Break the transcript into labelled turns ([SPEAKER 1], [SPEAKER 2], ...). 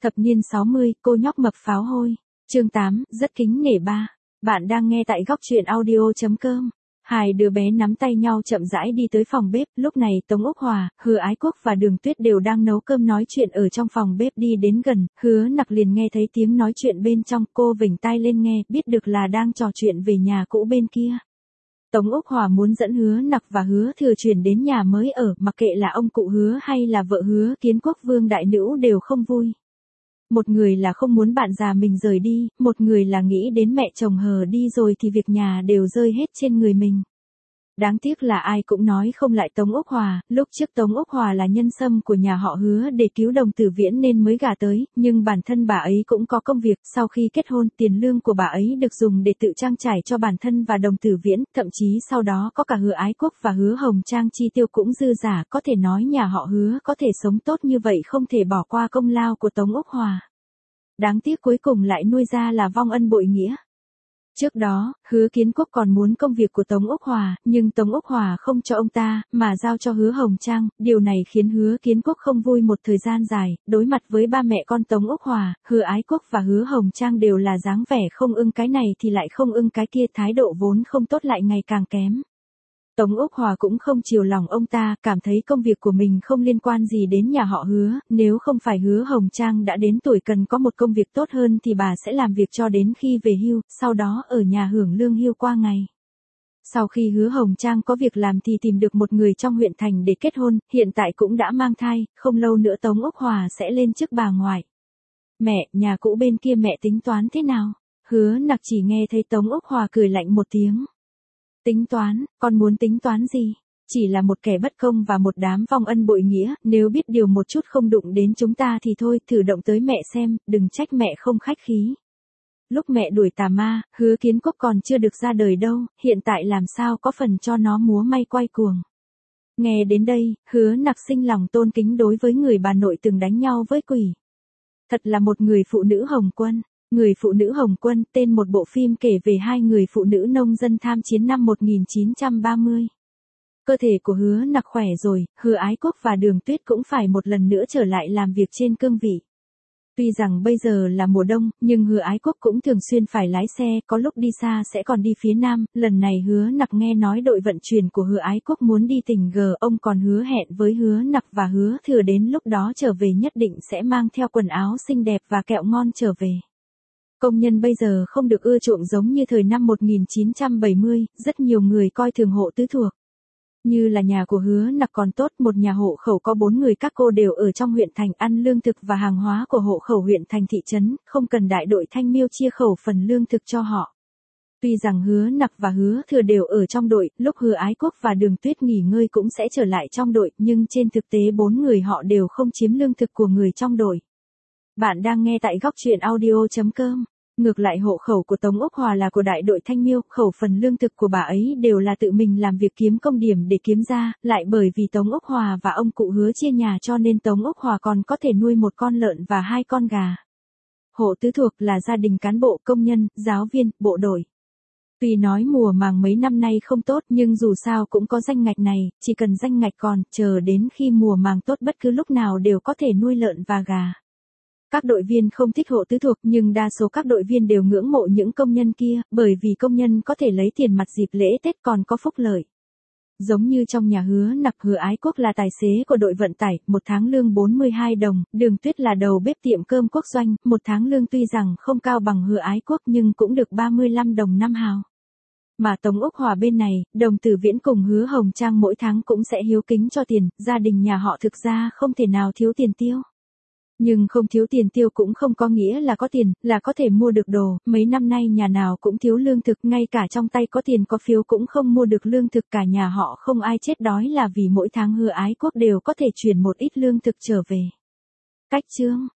[SPEAKER 1] Thập niên 60, cô nhóc mập pháo hôi. Chương 8, rất kính nể ba. Bạn đang nghe tại góc truyện audio.com. Hai đứa bé nắm tay nhau chậm rãi đi tới phòng bếp, lúc này Tống Úc Hòa, Hứa Ái Quốc và Đường Tuyết đều đang nấu cơm nói chuyện ở trong phòng bếp. Đi đến gần, Hứa Nặc liền nghe thấy tiếng nói chuyện bên trong, cô vểnh tai lên nghe, biết được là đang trò chuyện về nhà cũ bên kia. Tống Úc Hòa muốn dẫn Hứa Nặc và Hứa Thừa chuyển đến nhà mới ở, mặc kệ là ông cụ Hứa hay là vợ Hứa Kiến Quốc Vương đại nữ đều không vui. Một người là không muốn bạn già mình rời đi, một người là nghĩ đến mẹ chồng hờ đi rồi thì việc nhà đều rơi hết trên người mình. Đáng tiếc là ai cũng nói không lại Tống Úc Hòa, lúc trước Tống Úc Hòa là nhân sâm của nhà họ Hứa để cứu Đồng Tử Viễn nên mới gả tới, nhưng bản thân bà ấy cũng có công việc, sau khi kết hôn tiền lương của bà ấy được dùng để tự trang trải cho bản thân và Đồng Tử Viễn, thậm chí sau đó có cả Hứa Ái Quốc và Hứa Hồng Trang chi tiêu cũng dư giả, có thể nói nhà họ Hứa có thể sống tốt như vậy không thể bỏ qua công lao của Tống Úc Hòa. Đáng tiếc cuối cùng lại nuôi ra là vong ân bội nghĩa. Trước đó, Hứa Kiến Quốc còn muốn công việc của Tống Úc Hòa, nhưng Tống Úc Hòa không cho ông ta, mà giao cho Hứa Hồng Trang, điều này khiến Hứa Kiến Quốc không vui một thời gian dài, đối mặt với ba mẹ con Tống Úc Hòa, Hứa Ái Quốc và Hứa Hồng Trang đều là dáng vẻ không ưng cái này thì lại không ưng cái kia, thái độ vốn không tốt lại ngày càng kém. Tống Úc Hòa cũng không chiều lòng ông ta, cảm thấy công việc của mình không liên quan gì đến nhà họ Hứa, nếu không phải Hứa Hồng Trang đã đến tuổi cần có một công việc tốt hơn thì bà sẽ làm việc cho đến khi về hưu, sau đó ở nhà hưởng lương hưu qua ngày. Sau khi Hứa Hồng Trang có việc làm thì tìm được một người trong huyện thành để kết hôn, hiện tại cũng đã mang thai, không lâu nữa Tống Úc Hòa sẽ lên chức bà ngoại. Mẹ, nhà cũ bên kia mẹ tính toán thế nào? Hứa Nặc chỉ nghe thấy Tống Úc Hòa cười lạnh một tiếng. Tính toán, con muốn tính toán gì? Chỉ là một kẻ bất công và một đám vong ân bội nghĩa, nếu biết điều một chút không đụng đến chúng ta thì thôi, thử động tới mẹ xem, đừng trách mẹ không khách khí. Lúc mẹ đuổi tà ma, Hứa Kiến Quốc còn chưa được ra đời đâu, hiện tại làm sao có phần cho nó múa may quay cuồng. Nghe đến đây, Hứa Nặc sinh lòng tôn kính đối với người bà nội từng đánh nhau với quỷ. Thật là một người phụ nữ hồng quân. Người phụ nữ Hồng Quân, tên một bộ phim kể về hai người phụ nữ nông dân tham chiến năm 1930. Cơ thể của Hứa Nặc khỏe rồi, Hứa Ái Quốc và Đường Tuyết cũng phải một lần nữa trở lại làm việc trên cương vị. Tuy rằng bây giờ là mùa đông, nhưng Hứa Ái Quốc cũng thường xuyên phải lái xe, có lúc đi xa sẽ còn đi phía Nam, lần này Hứa Nặc nghe nói đội vận chuyển của Hứa Ái Quốc muốn đi tỉnh G, ông còn hứa hẹn với Hứa Nặc và Hứa Thừa đến lúc đó trở về nhất định sẽ mang theo quần áo xinh đẹp và kẹo ngon trở về. Công nhân bây giờ không được ưa chuộng giống như thời năm 1970, rất nhiều người coi thường hộ tứ thuộc. Như là nhà của Hứa Nặc còn tốt, một nhà hộ khẩu có 4 người, các cô đều ở trong huyện thành ăn lương thực và hàng hóa của hộ khẩu huyện thành thị trấn, không cần đại đội Thanh Miêu chia khẩu phần lương thực cho họ. Tuy rằng Hứa Nặc và Hứa Thừa đều ở trong đội, lúc Hứa Ái Quốc và Đường Tuyết nghỉ ngơi cũng sẽ trở lại trong đội, nhưng trên thực tế 4 người họ đều không chiếm lương thực của người trong đội. Bạn đang nghe tại góc truyện audio.com. Ngược lại hộ khẩu của Tống Úc Hòa là của đại đội Thanh Miêu, khẩu phần lương thực của bà ấy đều là tự mình làm việc kiếm công điểm để kiếm ra, lại bởi vì Tống Úc Hòa và ông cụ Hứa chia nhà cho nên Tống Úc Hòa còn có thể nuôi một con lợn và 2 con gà. Hộ tứ thuộc là gia đình cán bộ, công nhân, giáo viên, bộ đội. Tuy nói mùa màng mấy năm nay không tốt nhưng dù sao cũng có danh ngạch này, chỉ cần danh ngạch còn, chờ đến khi mùa màng tốt bất cứ lúc nào đều có thể nuôi lợn và gà. Các đội viên không thích hộ tứ thuộc nhưng đa số các đội viên đều ngưỡng mộ những công nhân kia, bởi vì công nhân có thể lấy tiền mặt dịp lễ Tết còn có phúc lợi. Giống như trong nhà Hứa Nặc, Hứa Ái Quốc là tài xế của đội vận tải, một tháng lương 42 đồng, Đường Tuyết là đầu bếp tiệm cơm quốc doanh, một tháng lương tuy rằng không cao bằng Hứa Ái Quốc nhưng cũng được 35 đồng 5 hào. Mà Tống Úc Hòa bên này, Đồng Tử Viễn cùng Hứa Hồng Trang mỗi tháng cũng sẽ hiếu kính cho tiền, gia đình nhà họ thực ra không thể nào thiếu tiền tiêu. Nhưng không thiếu tiền tiêu cũng không có nghĩa là có tiền, là có thể mua được đồ, mấy năm nay nhà nào cũng thiếu lương thực, ngay cả trong tay có tiền có phiếu cũng không mua được lương thực, cả nhà họ không ai chết đói là vì mỗi tháng Hứa Ái Quốc đều có thể chuyển một ít lương thực trở về. Cách chương